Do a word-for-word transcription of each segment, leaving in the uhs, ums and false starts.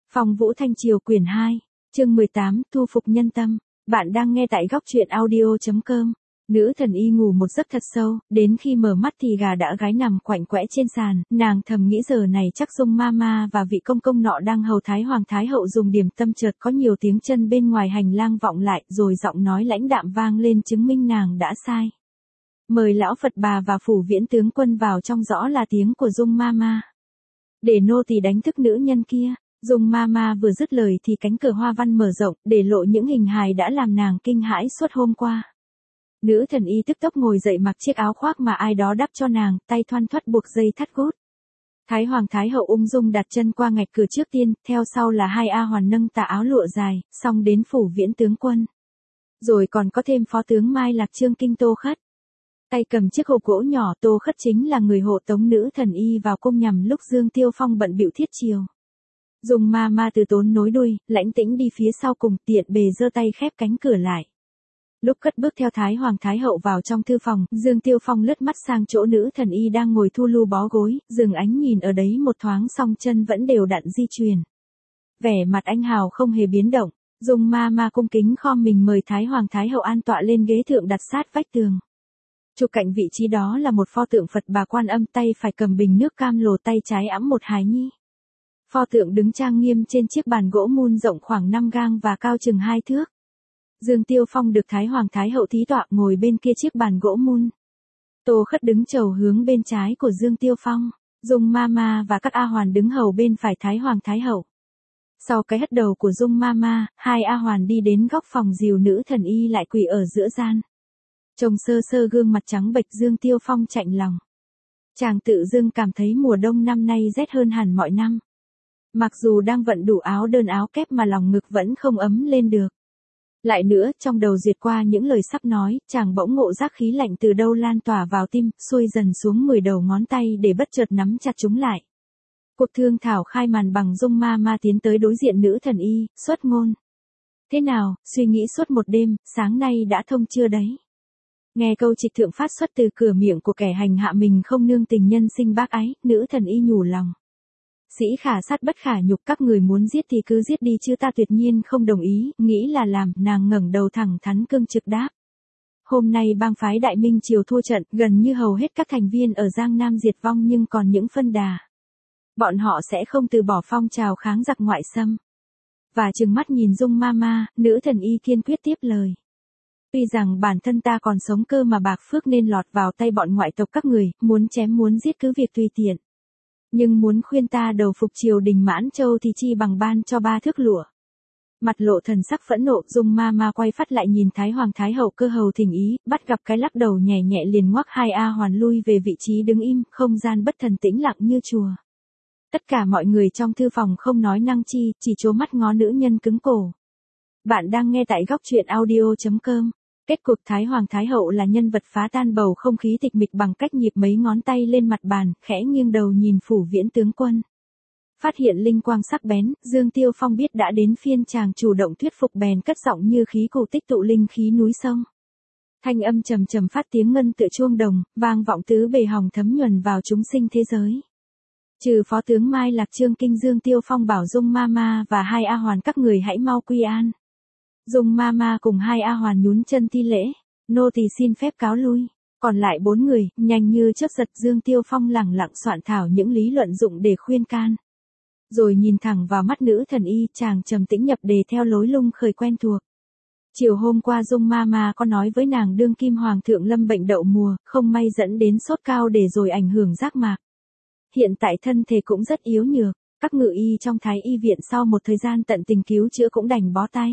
Phong Vũ Thanh Triều quyển hai, chương mười tám, thu phục nhân tâm. Bạn đang nghe tại góc truyện audio chấm com. Nữ thần y ngủ một giấc thật sâu, đến khi mở mắt thì gà đã gáy nằm quạnh quẽ trên sàn, nàng thầm nghĩ giờ này chắc Dung Mama và vị công công nọ đang hầu Thái Hoàng Thái Hậu dùng điểm tâm, chợt có nhiều tiếng chân bên ngoài hành lang vọng lại, rồi giọng nói lãnh đạm vang lên chứng minh nàng đã sai. Mời lão Phật bà và phủ viễn tướng quân vào trong, rõ là tiếng của Dung Mama. Để nô tỳ đánh thức nữ nhân kia. Dung Mama vừa dứt lời thì cánh cửa hoa văn mở rộng, để lộ những hình hài đã làm nàng kinh hãi suốt hôm qua. Nữ thần y tức tốc ngồi dậy, mặc chiếc áo khoác mà ai đó đắp cho nàng, tay thoăn thoắt buộc dây thắt gót. Thái Hoàng Thái Hậu ung dung đặt chân qua ngạch cửa trước tiên, theo sau là hai A Hoàn nâng tà áo lụa dài, xong đến phủ viễn tướng quân. Rồi còn có thêm phó tướng Mai Lạc Trương Kinh Tô Khất. Tay cầm chiếc hộp gỗ nhỏ. Tô Khất chính là người hộ tống nữ thần y vào cung nhằm lúc Dương Tiêu Phong bận bịu thiết chiều. Dung Mama từ tốn nối đuôi, lãnh tĩnh đi phía sau cùng, tiện bề giơ tay khép cánh cửa lại. Lúc cất bước theo Thái Hoàng Thái Hậu vào trong thư phòng, Dương Tiêu Phong lướt mắt sang chỗ nữ thần y đang ngồi thu lu bó gối, dừng ánh nhìn ở đấy một thoáng, song chân vẫn đều đặn di chuyển. Vẻ mặt anh hào không hề biến động. Dung Mama cung kính khom mình mời Thái Hoàng Thái Hậu an tọa lên ghế thượng đặt sát vách tường. Chụp cạnh vị trí đó là một pho tượng Phật Bà Quan Âm, tay phải cầm bình nước cam lồ, tay trái ẵm một hài nhi. Pho tượng đứng trang nghiêm trên chiếc bàn gỗ mun rộng khoảng năm gang và cao chừng hai thước. Dương Tiêu Phong được Thái Hoàng Thái Hậu thí tọa ngồi bên kia chiếc bàn gỗ mun. Tô Khất đứng chầu hướng bên trái của Dương Tiêu Phong. Dung Mama và các A Hoàn đứng hầu bên phải Thái Hoàng Thái Hậu. Sau cái hất đầu của Dung Mama, hai A Hoàn đi đến góc phòng dìu nữ thần y lại quỳ ở giữa gian. Trông sơ sơ gương mặt trắng bệch, Dương Tiêu Phong chạnh lòng. Chàng tự dưng cảm thấy mùa đông năm nay rét hơn hẳn mọi năm. Mặc dù đang vận đủ áo đơn áo kép mà lòng ngực vẫn không ấm lên được. Lại nữa, trong đầu duyệt qua những lời sắp nói, chàng bỗng ngộ giác khí lạnh từ đâu lan tỏa vào tim, xuôi dần xuống mười đầu ngón tay để bất chợt nắm chặt chúng lại. Cuộc thương thảo khai màn bằng. Dung Mama tiến tới đối diện nữ thần y, xuất ngôn. Thế nào, suy nghĩ suốt một đêm, sáng nay đã thông chưa đấy? Nghe câu trịch thượng phát xuất từ cửa miệng của kẻ hành hạ mình không nương tình nhân sinh bác ái, nữ thần y nhủ lòng. Sĩ khả sát bất khả nhục, các người muốn giết thì cứ giết đi chứ ta tuyệt nhiên không đồng ý, nghĩ là làm. Nàng ngẩng đầu thẳng thắn cương trực đáp. Hôm nay bang phái Đại Minh Triều thua trận, gần như hầu hết các thành viên ở Giang Nam diệt vong, nhưng còn những phân đà. Bọn họ sẽ không từ bỏ phong trào kháng giặc ngoại xâm. Và trừng mắt nhìn Dung Mama, nữ thần y kiên quyết tiếp lời. Tuy rằng bản thân ta còn sống cơ mà bạc phước nên lọt vào tay bọn ngoại tộc các người, muốn chém muốn giết cứ việc tùy tiện. Nhưng muốn khuyên ta đầu phục triều đình Mãn Châu thì chi bằng ban cho ba thước lụa. Mặt lộ thần sắc phẫn nộ, Dung Mama quay phát lại nhìn Thái Hoàng Thái Hậu cơ hầu thỉnh ý, bắt gặp cái lắc đầu nhẹ nhẹ liền ngoắc hai A Hoàn lui về vị trí đứng im, không gian bất thần tĩnh lặng như chùa. Tất cả mọi người trong thư phòng không nói năng chi, chỉ trố mắt ngó nữ nhân cứng cổ. Bạn đang nghe tại góc truyện audio chấm com. Kết cục Thái Hoàng Thái Hậu là nhân vật phá tan bầu không khí tịch mịch bằng cách nhịp mấy ngón tay lên mặt bàn, khẽ nghiêng đầu nhìn phủ viễn tướng quân. Phát hiện linh quang sắc bén, Dương Tiêu Phong biết đã đến phiên chàng chủ động thuyết phục, bèn cất giọng như khí cụ tích tụ linh khí núi sông. Thanh âm trầm trầm phát tiếng ngân tựa chuông đồng, vang vọng tứ bề hòng thấm nhuần vào chúng sinh thế giới. Trừ phó tướng Mai Lạc Trương Kinh, Dương Tiêu Phong bảo Dung Mama và hai A Hoàn các người hãy mau quy an. Dung Mama cùng hai A Hoàn nhún chân thi lễ, nô tỳ xin phép cáo lui. Còn lại bốn người, nhanh như chớp giật, Dương Tiêu Phong lẳng lặng soạn thảo những lý luận dụng để khuyên can. Rồi nhìn thẳng vào mắt nữ thần y, chàng trầm tĩnh nhập đề theo lối lung khởi quen thuộc. Chiều hôm qua Dung Mama có nói với nàng đương kim hoàng thượng lâm bệnh đậu mùa, không may dẫn đến sốt cao để rồi ảnh hưởng giác mạc. Hiện tại thân thể cũng rất yếu nhược, các ngự y trong Thái y viện sau một thời gian tận tình cứu chữa cũng đành bó tay.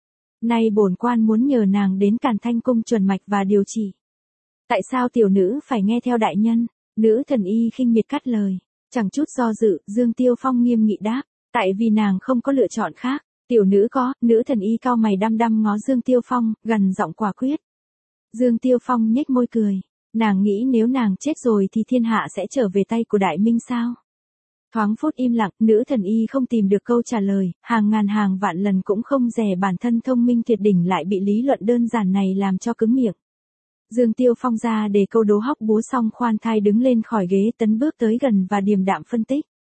Nay bổn quan muốn nhờ nàng đến Càn Thanh cung chuẩn mạch và điều trị. Tại sao tiểu nữ phải nghe theo đại nhân? Nữ thần y khinh miệt cắt lời. Chẳng chút do dự, Dương Tiêu Phong nghiêm nghị đáp. Tại vì nàng không có lựa chọn khác. Tiểu nữ có. Nữ thần y cau mày đăm đăm ngó Dương Tiêu Phong, gần giọng quả quyết. Dương Tiêu Phong nhếch môi cười. Nàng nghĩ nếu nàng chết rồi thì thiên hạ sẽ trở về tay của Đại Minh sao? Thoáng phút im lặng, nữ thần y không tìm được câu trả lời, hàng ngàn hàng vạn lần cũng không dè bản thân thông minh tuyệt đỉnh lại bị lý luận đơn giản này làm cho cứng miệng. Dương Tiêu Phong ra để câu đố hóc búa xong khoan thai đứng lên khỏi ghế, tấn bước tới gần và điềm đạm phân tích.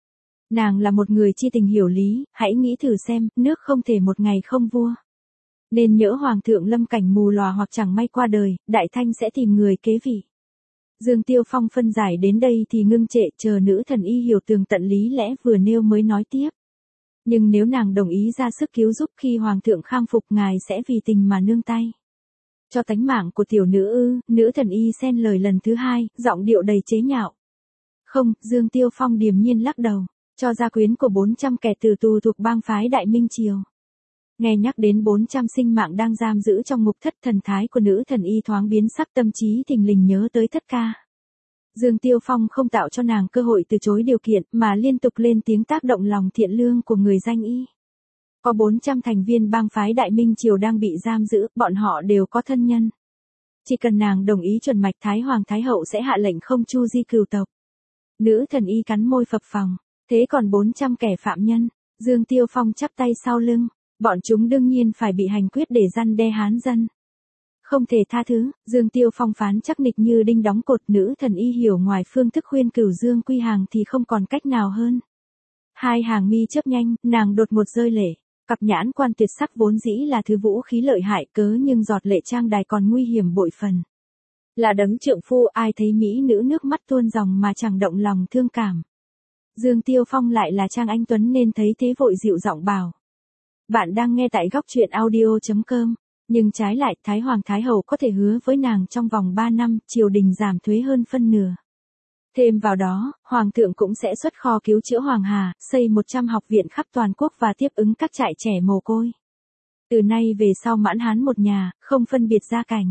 Nàng là một người chi tình hiểu lý, hãy nghĩ thử xem, nước không thể một ngày không vua. Nên nhỡ hoàng thượng lâm cảnh mù lòa hoặc chẳng may qua đời, đại thanh sẽ tìm người kế vị. Dương Tiêu Phong phân giải đến đây thì ngưng trệ, chờ nữ thần y hiểu tường tận lý lẽ vừa nêu mới nói tiếp. Nhưng nếu nàng đồng ý ra sức cứu giúp khi hoàng thượng khang phục, ngài sẽ vì tình mà nương tay. Cho tánh mạng của tiểu nữ ư? Nữ thần y xen lời lần thứ hai, giọng điệu đầy chế nhạo. Không, Dương Tiêu Phong điềm nhiên lắc đầu, cho gia quyến của bốn trăm kẻ tử tù thuộc bang phái Đại Minh Triều. Nghe nhắc đến bốn trăm sinh mạng đang giam giữ trong ngục thất, thần thái của nữ thần y thoáng biến sắc, tâm trí thình lình nhớ tới thất ca. Dương Tiêu Phong không tạo cho nàng cơ hội từ chối điều kiện, mà liên tục lên tiếng tác động lòng thiện lương của người danh y. Có bốn trăm thành viên bang phái Đại Minh Triều đang bị giam giữ, bọn họ đều có thân nhân. Chỉ cần nàng đồng ý chuẩn mạch, Thái Hoàng Thái Hậu sẽ hạ lệnh không chu di cừu tộc. Nữ thần y cắn môi phập phồng, thế còn bốn trăm kẻ phạm nhân? Dương Tiêu Phong chắp tay sau lưng, bọn chúng đương nhiên phải bị hành quyết để răn đe Hán dân. Không thể tha thứ, Dương Tiêu Phong phán chắc nịch như đinh đóng cột. Nữ thần y hiểu ngoài phương thức khuyên cửu Dương quy hàng thì không còn cách nào hơn. Hai hàng mi chớp nhanh, nàng đột ngột rơi lệ. Cặp nhãn quan tuyệt sắc vốn dĩ là thứ vũ khí lợi hại, cớ nhưng giọt lệ trang đài còn nguy hiểm bội phần. Là đấng trượng phu, ai thấy mỹ nữ nước mắt tuôn dòng mà chẳng động lòng thương cảm. Dương Tiêu Phong lại là Trang Anh Tuấn nên thấy thế vội dịu giọng bảo. Bạn đang nghe tại góc truyện audio chấm com. Nhưng trái lại, Thái Hoàng Thái Hậu có thể hứa với nàng trong vòng ba năm, triều đình giảm thuế hơn phân nửa. Thêm vào đó, Hoàng thượng cũng sẽ xuất kho cứu chữa Hoàng Hà, xây một trăm học viện khắp toàn quốc và tiếp ứng các trại trẻ mồ côi. Từ nay về sau mãn hán một nhà, không phân biệt gia cảnh.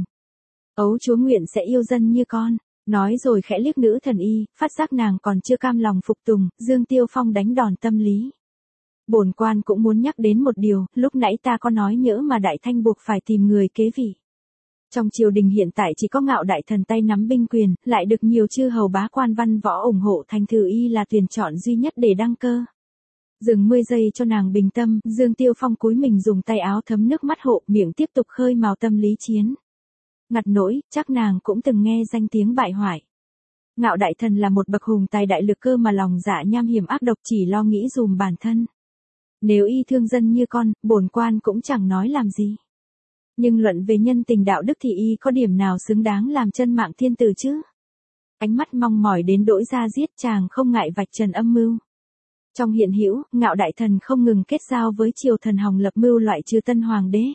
Ấu chúa nguyện sẽ yêu dân như con. Nói rồi khẽ liếc nữ thần y, phát giác nàng còn chưa cam lòng phục tùng, Dương Tiêu Phong đánh đòn tâm lý. Bổn quan cũng muốn nhắc đến một điều, lúc nãy ta có nói nhỡ mà đại thanh buộc phải tìm người kế vị. Trong triều đình hiện tại chỉ có Ngạo đại thần tay nắm binh quyền, lại được nhiều chư hầu bá quan văn võ ủng hộ, thành thử y là tuyển chọn duy nhất để đăng cơ. Dừng mười giây cho nàng bình tâm, Dương Tiêu Phong cúi mình dùng tay áo thấm nước mắt hộ, miệng tiếp tục khơi mào tâm lý chiến. Ngặt nỗi, chắc nàng cũng từng nghe danh tiếng bại hoại. Ngạo đại thần là một bậc hùng tài đại lực cơ mà lòng dạ nham hiểm ác độc, chỉ lo nghĩ dùm bản thân. Nếu y thương dân như con, bổn quan cũng chẳng nói làm gì. Nhưng luận về nhân tình đạo đức thì y có điểm nào xứng đáng làm chân mạng thiên tử chứ? Ánh mắt mong mỏi đến đỗi ra giết, chàng không ngại vạch trần âm mưu. Trong hiện hữu, Ngạo đại thần không ngừng kết giao với triều thần hòng lập mưu loại trừ tân hoàng đế.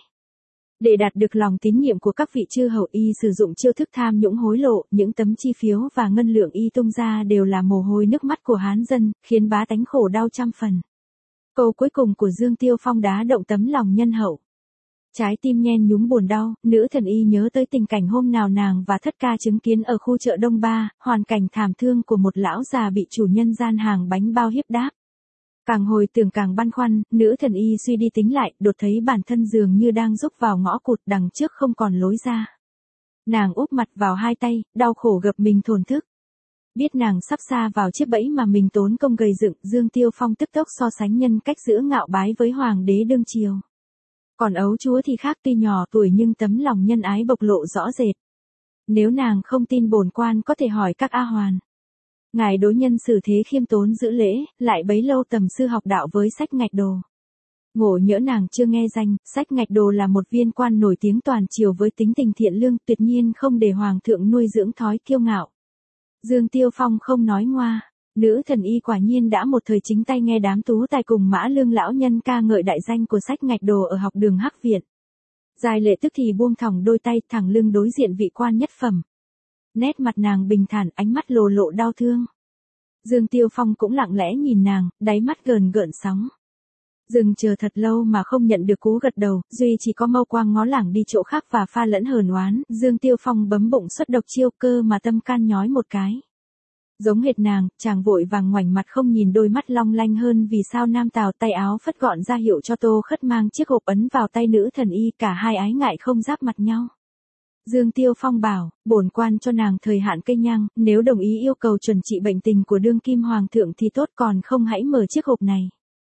Để đạt được lòng tín nhiệm của các vị chư hầu, y sử dụng chiêu thức tham nhũng hối lộ, những tấm chi phiếu và ngân lượng y tung ra đều là mồ hôi nước mắt của Hán dân, khiến bá tánh khổ đau trăm phần. Câu cuối cùng của Dương Tiêu Phong đá động tấm lòng nhân hậu. Trái tim nhen nhúm buồn đau, nữ thần y nhớ tới tình cảnh hôm nào nàng và thất ca chứng kiến ở khu chợ Đông Ba, hoàn cảnh thảm thương của một lão già bị chủ nhân gian hàng bánh bao hiếp đáp. Càng hồi tưởng càng băn khoăn, nữ thần y suy đi tính lại, đột thấy bản thân dường như đang rúc vào ngõ cụt, đằng trước không còn lối ra. Nàng úp mặt vào hai tay, đau khổ gập mình thổn thức. Biết nàng sắp sa vào chiếc bẫy mà mình tốn công gầy dựng, Dương Tiêu Phong tức tốc so sánh nhân cách giữa Ngạo bái với hoàng đế đương triều. Còn ấu chúa thì khác, tuy nhỏ tuổi nhưng tấm lòng nhân ái bộc lộ rõ rệt. Nếu nàng không tin bổn quan có thể hỏi các A Hoàn. Ngài đối nhân xử thế khiêm tốn giữ lễ, lại bấy lâu tầm sư học đạo với Sách Ngạch Đồ. Ngộ nhỡ nàng chưa nghe danh, Sách Ngạch Đồ là một viên quan nổi tiếng toàn triều với tính tình thiện lương, tuyệt nhiên không để hoàng thượng nuôi dưỡng thói kiêu ngạo. Dương Tiêu Phong không nói ngoa, nữ thần y quả nhiên đã một thời chính tay nghe đám tú tài cùng Mã Lương lão nhân ca ngợi đại danh của Sách Ngạch Đồ ở học đường Hắc Viện. Giai lệ tức thì buông thõng đôi tay, thẳng lưng đối diện vị quan nhất phẩm. Nét mặt nàng bình thản, ánh mắt lồ lộ đau thương. Dương Tiêu Phong cũng lặng lẽ nhìn nàng, đáy mắt gờn gợn sóng. Dừng chờ thật lâu mà không nhận được cú gật đầu, duy chỉ có mâu quang ngó lảng đi chỗ khác và pha lẫn hờn oán. Dương Tiêu Phong bấm bụng xuất độc chiêu, cơ mà tâm can nhói một cái. Giống hệt nàng, chàng vội vàng ngoảnh mặt không nhìn đôi mắt long lanh hơn vì sao nam tào, tay áo phất gọn ra hiệu cho Tô Khất mang chiếc hộp ấn vào tay nữ thần y, cả hai ái ngại không giáp mặt nhau. Dương Tiêu Phong bảo, bổn quan cho nàng thời hạn cây nhang, nếu đồng ý yêu cầu chuẩn trị bệnh tình của đương kim hoàng thượng thì tốt, còn không hãy mở chiếc hộp này.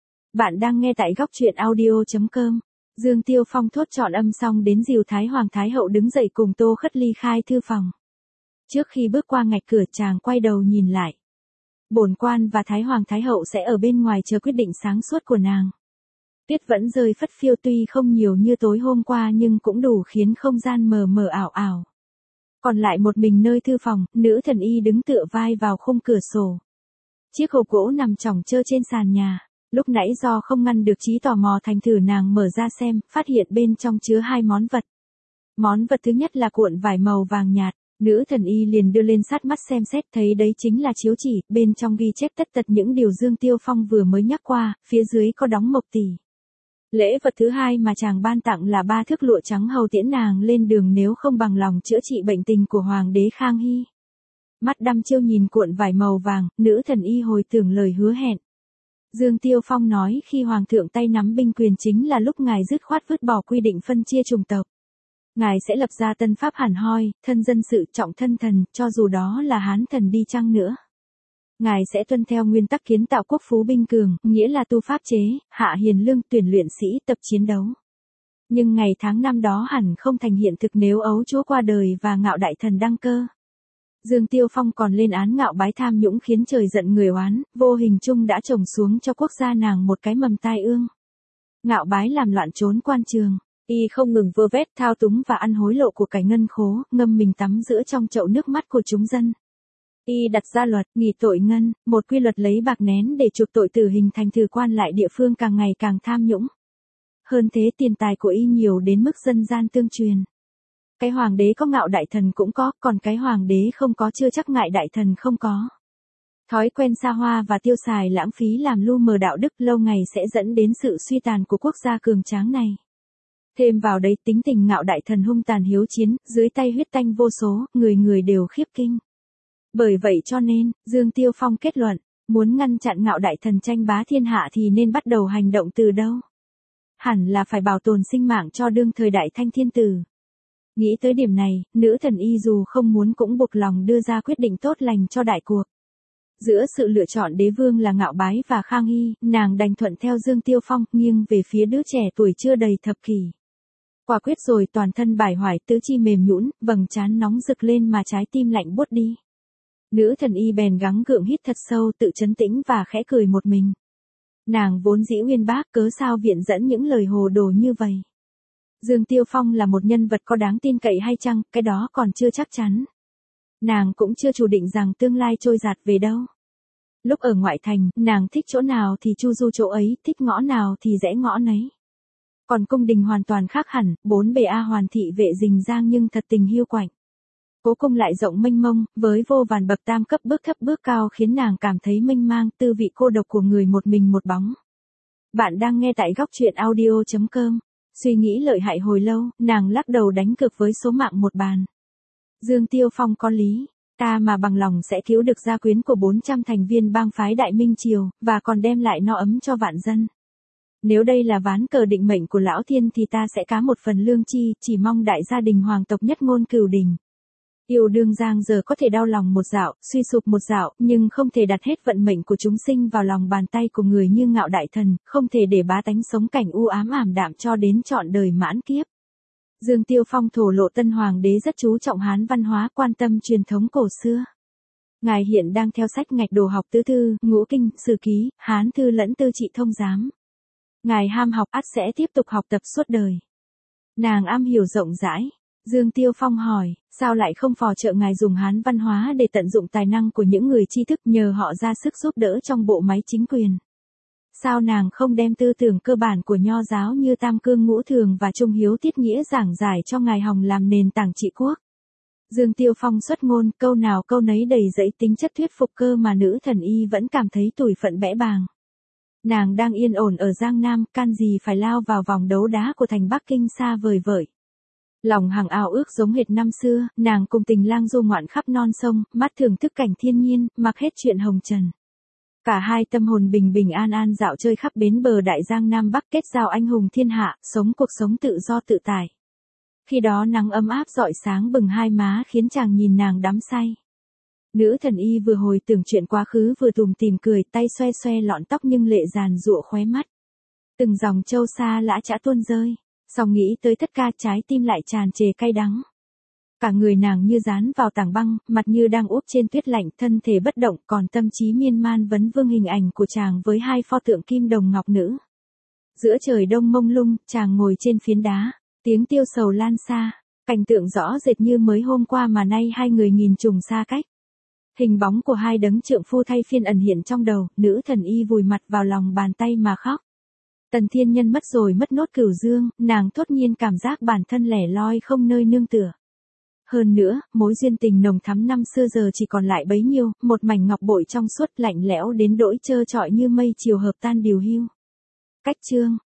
Bạn đang nghe tại góc truyện audio chấm com. Dương Tiêu Phong thốt trọn âm xong đến dìu Thái Hoàng Thái Hậu đứng dậy cùng Tô Khất ly khai thư phòng. Trước khi bước qua ngạch cửa, chàng quay đầu nhìn lại. Bổn quan và Thái Hoàng Thái Hậu sẽ ở bên ngoài chờ quyết định sáng suốt của nàng. Tuyết vẫn rơi phất phiêu tuy không nhiều như tối hôm qua nhưng cũng đủ khiến không gian mờ mờ ảo ảo. Còn lại một mình nơi thư phòng, nữ thần y đứng tựa vai vào khung cửa sổ. Chiếc hộp gỗ nằm chỏng chơ trên sàn nhà. Lúc nãy do không ngăn được trí tò mò thành thử nàng mở ra xem, phát hiện bên trong chứa hai món vật. Món vật thứ nhất là cuộn vải màu vàng nhạt. Nữ thần y liền đưa lên sát mắt xem xét, thấy đấy chính là chiếu chỉ, bên trong ghi chép tất tật những điều Dương Tiêu Phong vừa mới nhắc qua, phía dưới có đóng mộc tỷ. Lễ vật thứ hai mà chàng ban tặng là ba thước lụa trắng hầu tiễn nàng lên đường nếu không bằng lòng chữa trị bệnh tình của Hoàng đế Khang Hy. Mắt đăm chiêu nhìn cuộn vải màu vàng, nữ thần y hồi tưởng lời hứa hẹn. Dương Tiêu Phong nói khi Hoàng thượng tay nắm binh quyền chính là lúc ngài dứt khoát vứt bỏ quy định phân chia chủng tộc. Ngài sẽ lập ra tân pháp hẳn hoi, thân dân sự trọng thân thần, cho dù đó là Hán thần đi chăng nữa. Ngài sẽ tuân theo nguyên tắc kiến tạo quốc phú binh cường, nghĩa là tu pháp chế, hạ hiền lương, tuyển luyện sĩ, tập chiến đấu. Nhưng ngày tháng năm đó hẳn không thành hiện thực nếu ấu chúa qua đời và Ngạo đại thần đăng cơ. Dương Tiêu Phong còn lên án Ngạo bái tham nhũng khiến trời giận người oán, vô hình chung đã trồng xuống cho quốc gia nàng một cái mầm tai ương. Ngạo bái làm loạn trốn quan trường. Y không ngừng vơ vét, thao túng và ăn hối lộ của cải ngân khố, ngâm mình tắm giữa trong chậu nước mắt của chúng dân. Y đặt ra luật, nghỉ tội ngân, một quy luật lấy bạc nén để chuộc tội tử hình thành thử quan lại địa phương càng ngày càng tham nhũng. Hơn thế tiền tài của Y nhiều đến mức dân gian tương truyền. Cái hoàng đế có Ngạo đại thần cũng có, còn cái hoàng đế không có chưa chắc Ngại đại thần không có. Thói quen xa hoa và tiêu xài lãng phí làm lu mờ đạo đức lâu ngày sẽ dẫn đến sự suy tàn của quốc gia cường tráng này. Thêm vào đấy tính tình Ngạo đại thần hung tàn hiếu chiến, dưới tay huyết tanh vô số, người người đều khiếp kinh. Bởi vậy cho nên, Dương Tiêu Phong kết luận, muốn ngăn chặn Ngạo đại thần tranh bá thiên hạ thì nên bắt đầu hành động từ đâu? Hẳn là phải bảo tồn sinh mạng cho đương thời đại thanh thiên tử. Nghĩ tới điểm này, nữ thần y dù không muốn cũng buộc lòng đưa ra quyết định tốt lành cho đại cuộc. Giữa sự lựa chọn đế vương là Ngạo bái và Khang Hy, nàng đành thuận theo Dương Tiêu Phong, nghiêng về phía đứa trẻ tuổi chưa đầy thập kỷ. Quả quyết rồi toàn thân bải hoài tứ chi mềm nhũn, vầng trán nóng rực lên mà trái tim lạnh buốt đi. Nữ thần y bèn gắng gượng hít thật sâu tự trấn tĩnh và khẽ cười một mình. Nàng vốn dĩ uyên bác cớ sao viện dẫn những lời hồ đồ như vậy. Dương Tiêu Phong là một nhân vật có đáng tin cậy hay chăng, cái đó còn chưa chắc chắn. Nàng cũng chưa chủ định rằng tương lai trôi dạt về đâu. Lúc ở ngoại thành, nàng thích chỗ nào thì chu du chỗ ấy, thích ngõ nào thì rẽ ngõ nấy. Còn cung đình hoàn toàn khác hẳn, bốn bề A hoàn thị vệ rình rang nhưng thật tình hiu quạnh. Cố cung lại rộng mênh mông, với vô vàn bậc tam cấp bước thấp bước cao khiến nàng cảm thấy mênh mang tư vị cô độc của người một mình một bóng. Bạn đang nghe tại góc truyện audio chấm com. Suy nghĩ lợi hại hồi lâu, nàng lắc đầu đánh cược với số mạng một bàn. Dương Tiêu Phong có lý, ta mà bằng lòng sẽ cứu được gia quyến của bốn trăm thành viên bang phái Đại Minh Triều, và còn đem lại no ấm cho vạn dân. Nếu đây là ván cờ định mệnh của Lão Thiên thì ta sẽ cá một phần lương chi, chỉ mong đại gia đình hoàng tộc nhất ngôn cửu đình. Yêu đương giang giờ có thể đau lòng một dạo, suy sụp một dạo, nhưng không thể đặt hết vận mệnh của chúng sinh vào lòng bàn tay của người như Ngạo đại thần, không thể để bá tánh sống cảnh u ám ảm đạm cho đến trọn đời mãn kiếp. Dương Tiêu Phong thổ lộ tân hoàng đế rất chú trọng Hán văn hóa, quan tâm truyền thống cổ xưa. Ngài hiện đang theo sách ngạch đồ học tứ thư, ngũ kinh, sử ký, Hán thư lẫn tư trị thông giám. Ngài ham học ắt sẽ tiếp tục học tập suốt đời. Nàng am hiểu rộng rãi. Dương Tiêu Phong hỏi, sao lại không phò trợ ngài dùng Hán văn hóa để tận dụng tài năng của những người tri thức nhờ họ ra sức giúp đỡ trong bộ máy chính quyền? Sao nàng không đem tư tưởng cơ bản của nho giáo như tam cương ngũ thường và trung hiếu tiết nghĩa giảng giải cho ngài Hồng làm nền tảng trị quốc? Dương Tiêu Phong xuất ngôn, câu nào câu nấy đầy dẫy tính chất thuyết phục cơ mà nữ thần y vẫn cảm thấy tủi phận bẽ bàng. Nàng đang yên ổn ở Giang Nam, can gì phải lao vào vòng đấu đá của thành Bắc Kinh xa vời vợi. Lòng hằng ao ước giống hệt năm xưa, nàng cùng tình lang du ngoạn khắp non sông, mắt thưởng thức cảnh thiên nhiên, mặc hết chuyện hồng trần. Cả hai tâm hồn bình bình an an dạo chơi khắp bến bờ đại giang Nam Bắc, kết giao anh hùng thiên hạ, sống cuộc sống tự do tự tại. Khi đó nắng ấm áp rọi sáng bừng hai má khiến chàng nhìn nàng đắm say. Nữ thần y vừa hồi tưởng chuyện quá khứ vừa tủm tỉm cười, tay xoe xoe lọn tóc nhưng lệ giàn giụa khóe mắt. Từng dòng châu xa lã chã tuôn rơi. Sau nghĩ tới tất cả trái tim lại tràn trề cay đắng. Cả người nàng như dán vào tảng băng, mặt như đang úp trên tuyết lạnh, thân thể bất động, còn tâm trí miên man vấn vương hình ảnh của chàng với hai pho tượng kim đồng ngọc nữ. Giữa trời đông mông lung, chàng ngồi trên phiến đá, tiếng tiêu sầu lan xa, cảnh tượng rõ rệt như mới hôm qua mà nay hai người nghìn trùng xa cách. Hình bóng của hai đấng trượng phu thay phiên ẩn hiện trong đầu, nữ thần y vùi mặt vào lòng bàn tay mà khóc. Tần Thiên Nhân mất rồi mất nốt cửu dương, nàng thốt nhiên cảm giác bản thân lẻ loi không nơi nương tựa. Hơn nữa, mối duyên tình nồng thắm năm xưa giờ chỉ còn lại bấy nhiêu, một mảnh ngọc bội trong suốt lạnh lẽo đến đỗi trơ trọi như mây chiều hợp tan điều hưu. Cách chương